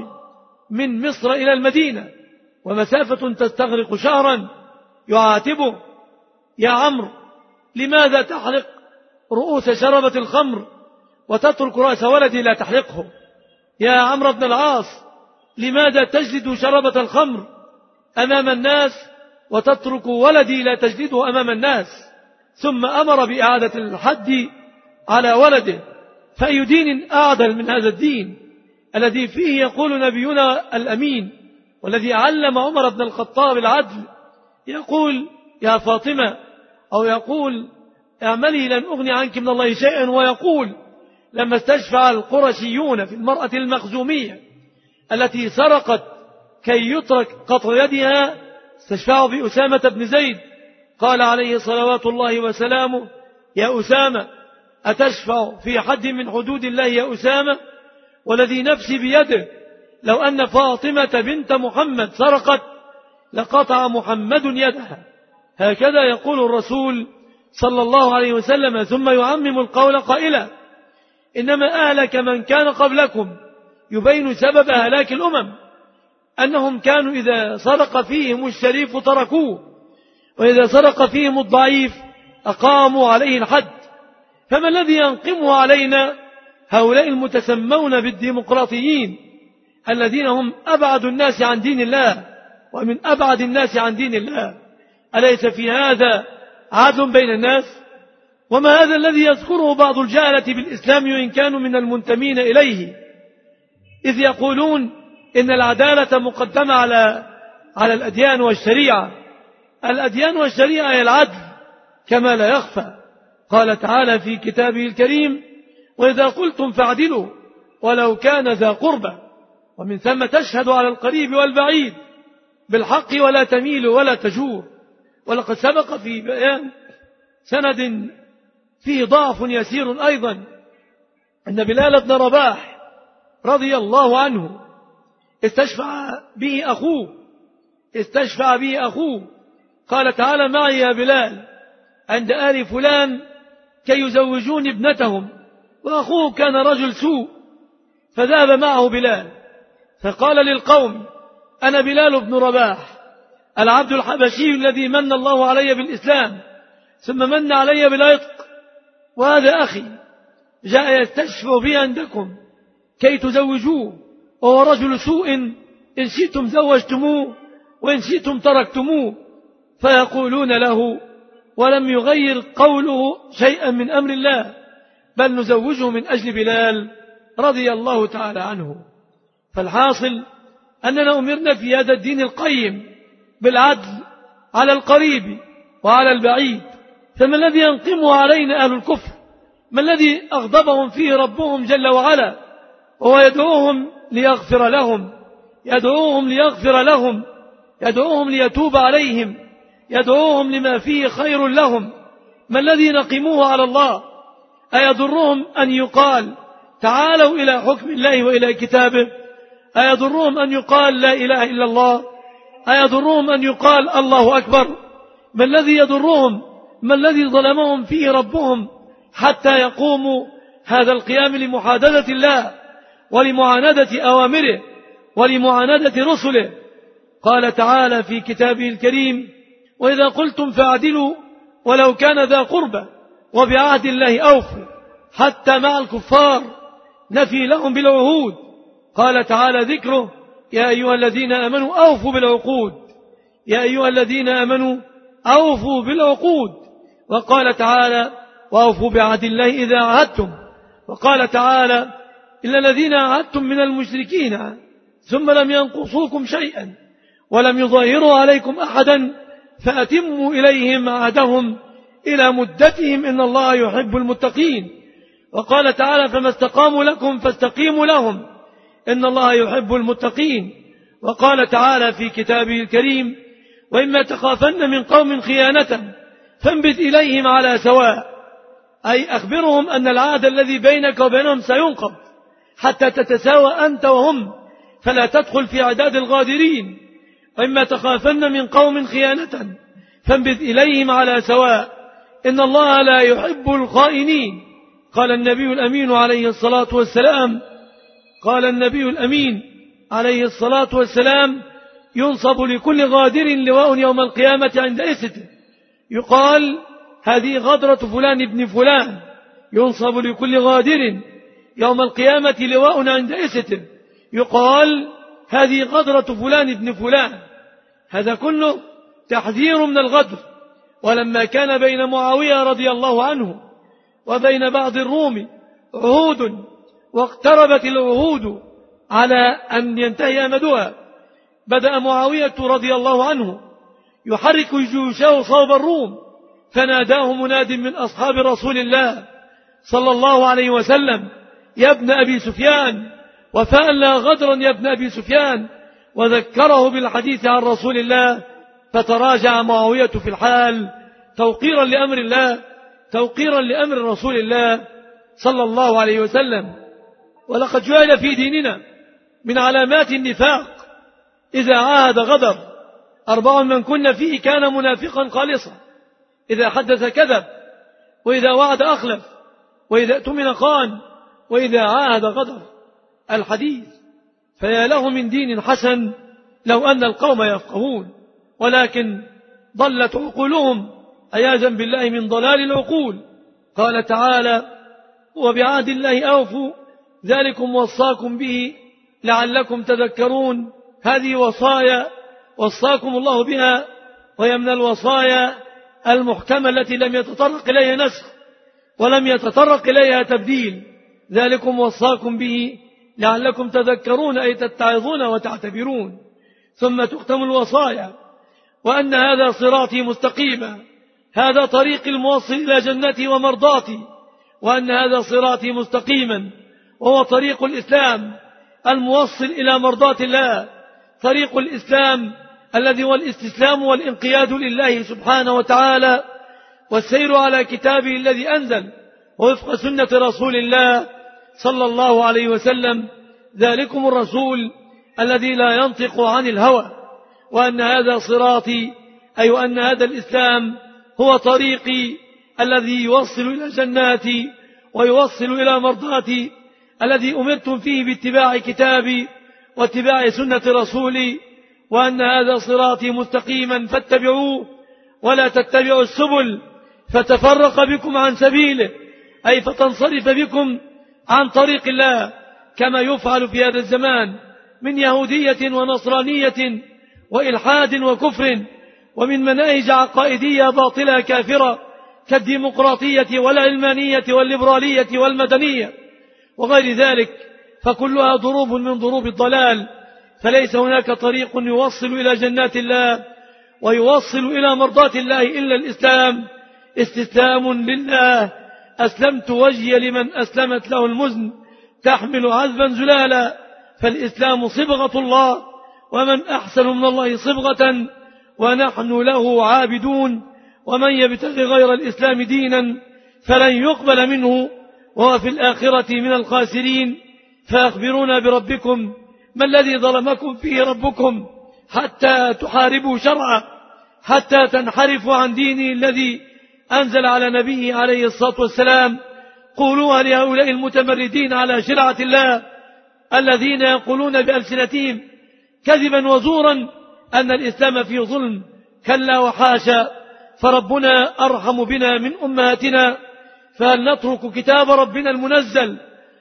من مصر إلى المدينة ومسافة تستغرق شهرا يعاتبه: يا عمرو، لماذا تحلق رؤوس شربة الخمر وتترك رأس ولدي لا تحلقه؟ يا عمرو بن العاص، لماذا تجلد شربة الخمر أمام الناس وتترك ولدي لا تجلده أمام الناس؟ ثم أمر بإعادة الحد على ولده. فأي دين أعدل من هذا الدين الذي فيه يقول نبينا الأمين والذي علم عمر بن الخطاب العدل، يقول: يا فاطمة، أو يقول: اعملي لن أغني عنك من الله شيئا، ويقول لما استشفع القرشيون في المرأة المخزومية التي سرقت كي يترك قطع يدها استشفعوا بأسامة بن زيد، قال عليه صلوات الله وسلامه: يا أسامة، أتشفع في حد من حدود الله يا أسامة؟ والذي نفسي بيده لو أن فاطمة بنت محمد سرقت لقطع محمد يدها. هكذا يقول الرسول صلى الله عليه وسلم، ثم يعمم القول قائلا: إنما أهلك من كان قبلكم، يبين سبب هلاك الأمم أنهم كانوا إذا سرق فيهم الشريف تركوه، وإذا سرق فيهم الضعيف أقاموا عليه الحد. فما الذي ينقمه علينا هؤلاء المتسمون بالديمقراطيين الذين هم أبعد الناس عن دين الله ومن أبعد الناس عن دين الله؟ أليس في هذا عدل بين الناس؟ وما هذا الذي يذكره بعض الجهلة بالإسلام وإن كانوا من المنتمين إليه، إذ يقولون إن العدالة مقدمة على على الأديان والشريعة. الأديان والشريعة هي العدل كما لا يخفى. قال تعالى في كتابه الكريم: وإذا قلتم فاعدلوا ولو كان ذا قربى، ومن ثم تشهد على القريب والبعيد بالحق ولا تميلوا ولا تجور. ولقد سبق في بيان سند فيه ضعف يسير أيضا أن بلال بن رباح رضي الله عنه استشفع به أخوه استشفع به أخوه قال: تعالى معي يا بلال عند آل فلان كي يزوجون ابنتهم، وأخوه كان رجل سوء، فذهب معه بلال فقال للقوم: أنا بلال بن رباح العبد الحبشي الذي من الله علي بالإسلام ثم من علي بالعتق، وهذا أخي جاء يستشفع بي عندكم كي تزوجوه، وهو رجل سوء، إن شئتم زوجتموه وإن شئتم تركتموه. فيقولون له ولم يغير قوله شيئا من أمر الله، بل نزوجه من أجل بلال رضي الله تعالى عنه. فالحاصل أننا أمرنا في هذا الدين القيم بالعدل على القريب وعلى البعيد. فما الذي ينقمه علينا أهل الكفر؟ ما الذي أغضبهم فيه ربهم جل وعلا؟ وهو يدعوهم ليغفر لهم يدعوهم ليغفر لهم يدعوهم ليتوب عليهم، يدعوهم لما فيه خير لهم. ما الذي نقموه على الله؟ أيضرهم أن يقال تعالوا إلى حكم الله وإلى كتابه؟ أيضرهم أن يقال لا إله إلا الله؟ أيضرهم أن يقال الله أكبر؟ ما الذي يضرهم؟ ما الذي ظلمهم فيه ربهم حتى يقوموا هذا القيام لمحادثة الله ولمعاندة أوامره ولمعاندة رسله؟ قال تعالى في كتابه الكريم: وإذا قلتم فاعدلوا ولو كان ذا قربى وبعهد الله أوفوا، حتى مع الكفار نفي لهم بالعهود. قال تعالى ذكره: يا أيها الذين آمنوا أوفوا بالعقود يا أيها الذين آمنوا أوفوا بالعقود. وقال تعالى: وأوفوا بعهد الله إذا عهدتم. وقال تعالى: إلا الذين عهدتم من المشركين ثم لم ينقصوكم شيئا ولم يظاهروا عليكم أحدا فأتموا إليهم عهدهم إلى مدتهم إن الله يحب المتقين. وقال تعالى: فما استقاموا لكم فاستقيموا لهم إن الله يحب المتقين. وقال تعالى في كتابه الكريم: وإما تخافن من قوم خيانة فانبت إليهم على سواء، أي أخبرهم أن العهد الذي بينك وبينهم سينقض حتى تتساوى أنت وهم فلا تدخل في عداد الغادرين، وإما تخافن من قوم خيانة فانبذ إليهم على سواء، إن الله لا يحب الخائنين. قال النبي الأمين عليه الصلاة والسلام قال النبي الأمين عليه الصلاة والسلام ينصب لكل غادر لواء يوم القيامة عند إسته، يقال هذه غدرة فلان ابن فلان، ينصب لكل غادر يوم القيامة لواء عند إسته، يقال هذه غدرة فلان ابن فلان. هذا كله تحذير من الغدر. ولما كان بين معاوية رضي الله عنه وبين بعض الروم عهود واقتربت العهود على أن ينتهي أمدها، بدأ معاوية رضي الله عنه يحرك جيوشه صوب الروم، فناداه مناد من أصحاب رسول الله صلى الله عليه وسلم: يا ابن أبي سفيان، وفاء لا غدرا يا ابن أبي سفيان، وذكره بالحديث عن رسول الله. فتراجع معاوية في الحال توقيرا لأمر الله، توقيرا لأمر رسول الله صلى الله عليه وسلم. ولقد جعل في ديننا من علامات النفاق إذا عاهد غدر، أربع من كن فيه كان منافقا خالصا: إذا حدث كذب، وإذا وعد أخلف، وإذا اؤتمن خان، وإذا عاهد غدر. الحديث فيا له من دين حسن لو أن القوم يفقهون، ولكن ضلت عقولهم عياذا بالله من ضلال العقول. قال تعالى: وبعهد الله أوفوا ذلكم وصاكم به لعلكم تذكرون. هذه وصايا وصاكم الله بها، وهي من الوصايا المحكمة التي لم يتطرق إليها نسخ ولم يتطرق إليها تبديل. ذلكم وصاكم به لعلكم تذكرون، أي تتعظون وتعتبرون. ثم تختم الوصايا: وأن هذا صراطي مستقيما، هذا طريق الموصل إلى جنتي ومرضاتي، وأن هذا صراطي مستقيما، وهو طريق الإسلام الموصل إلى مرضات الله، طريق الإسلام الذي هو الاستسلام والانقياد لله سبحانه وتعالى، والسير على كتابه الذي أنزل ووفق سنة رسول الله صلى الله عليه وسلم. ذلكم الرسول الذي لا ينطق عن الهوى. وأن هذا صراطي، أي أن هذا الإسلام هو طريقي الذي يوصل إلى جناتي ويوصل إلى مرضاتي، الذي أمرتم فيه باتباع كتابي واتباع سنة رسولي. وأن هذا صراطي مستقيما فاتبعوه ولا تتبعوا السبل فتفرق بكم عن سبيله، أي فتنصرف بكم عن طريق الله، كما يفعل في هذا الزمان من يهودية ونصرانية وإلحاد وكفر، ومن مناهج عقائدية باطلة كافرة كالديمقراطية والعلمانية والليبرالية والمدنية وغير ذلك، فكلها ضروب من ضروب الضلال. فليس هناك طريق يوصل إلى جنات الله ويوصل إلى مرضات الله إلا الإسلام. استسلام لله، أسلمت وجهي لمن أسلمت له المزن تحمل عذبا زلالا. فالإسلام صبغة الله، ومن أحسن من الله صبغة، ونحن له عابدون. ومن يبتغي غير الإسلام دينا فلن يقبل منه وهو في الآخرة من الخاسرين. فأخبرونا بربكم، ما الذي ظلمكم فيه ربكم حتى تحاربوا شرعه، حتى تنحرفوا عن دينه الذي أنزل على نبيه عليه الصلاة والسلام؟ قولوها لهؤلاء المتمردين على شرعة الله الذين يقولون بألسنتهم كذبا وزورا أن الإسلام فيه ظلم. كلا وحاشا، فربنا أرحم بنا من أمهاتنا. فهل نترك كتاب ربنا المنزل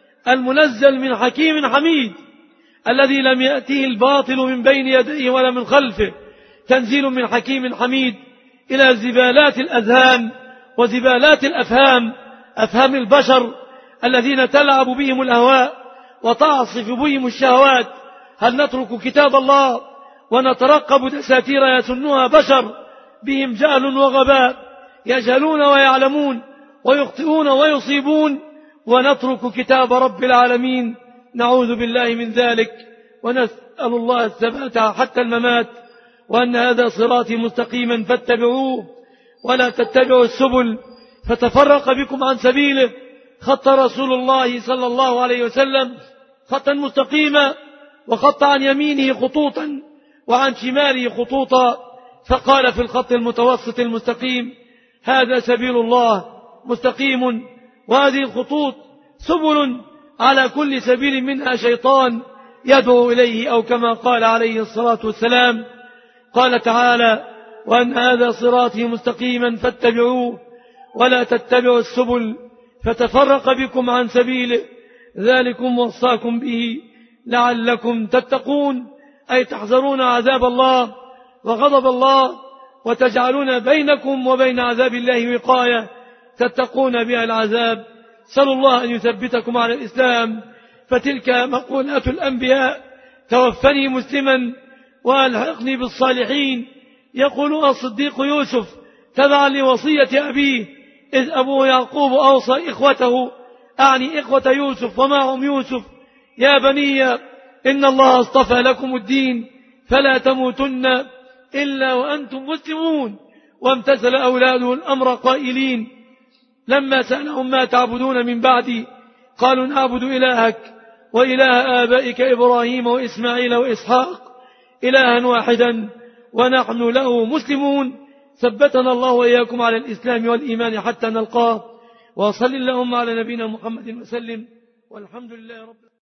المنزل من حكيم حميد، الذي لم يأته الباطل من بين يديه ولا من خلفه، تنزيل من حكيم حميد، إلى زبالات الأذهان وزبالات الأفهام، أفهام البشر الذين تلعب بهم الأهواء وتعصف بهم الشهوات؟ هل نترك كتاب الله ونترقب دساتير يسنها بشر بهم جهل وغباء، يجهلون ويعلمون ويخطئون ويصيبون، ونترك كتاب رب العالمين؟ نعوذ بالله من ذلك، ونسأل الله الثبات حتى الممات. وأن هذا صراطي مستقيما فاتبعوه ولا تتبعوا السبل فتفرق بكم عن سبيله. خط رسول الله صلى الله عليه وسلم خطا مستقيما وخط عن يمينه خطوطا وعن شماله خطوطا، فقال في الخط المتوسط المستقيم: هذا سبيل الله مستقيم، وهذه الخطوط سبل على كل سبيل منها شيطان يدعو إليه، أو كما قال عليه الصلاة والسلام. قال تعالى: وأن هذا صراطي مستقيما فاتبعوه ولا تتبعوا السبل فتفرق بكم عن سبيله ذلكم وصاكم به لعلكم تتقون، أي تحذرون عذاب الله وغضب الله وتجعلون بينكم وبين عذاب الله وقاية تتقون بها العذاب. سأل الله أن يثبتكم على الإسلام. فتلك مقولات الأنبياء: توفني مسلما وألحقني بالصالحين. يقول الصديق يوسف تبعا لوصية أبيه، إذ أبوه يعقوب أوصى إخوته، أعني إخوة يوسف ومعهم يوسف: يا بني إن الله اصطفى لكم الدين فلا تموتن إلا وأنتم مسلمون. وامتثل أولاده الأمر قائلين لما سألهم: ما تعبدون من بعدي؟ قالوا: نعبد إلهك وإله آبائك إبراهيم وإسماعيل وإسحاق إلها واحدا ونحن له مسلمون. ثبتنا الله وإياكم على الإسلام والإيمان حتى نلقاه. وصل اللهم على نبينا محمد وسلم، والحمد لله رب العالمين.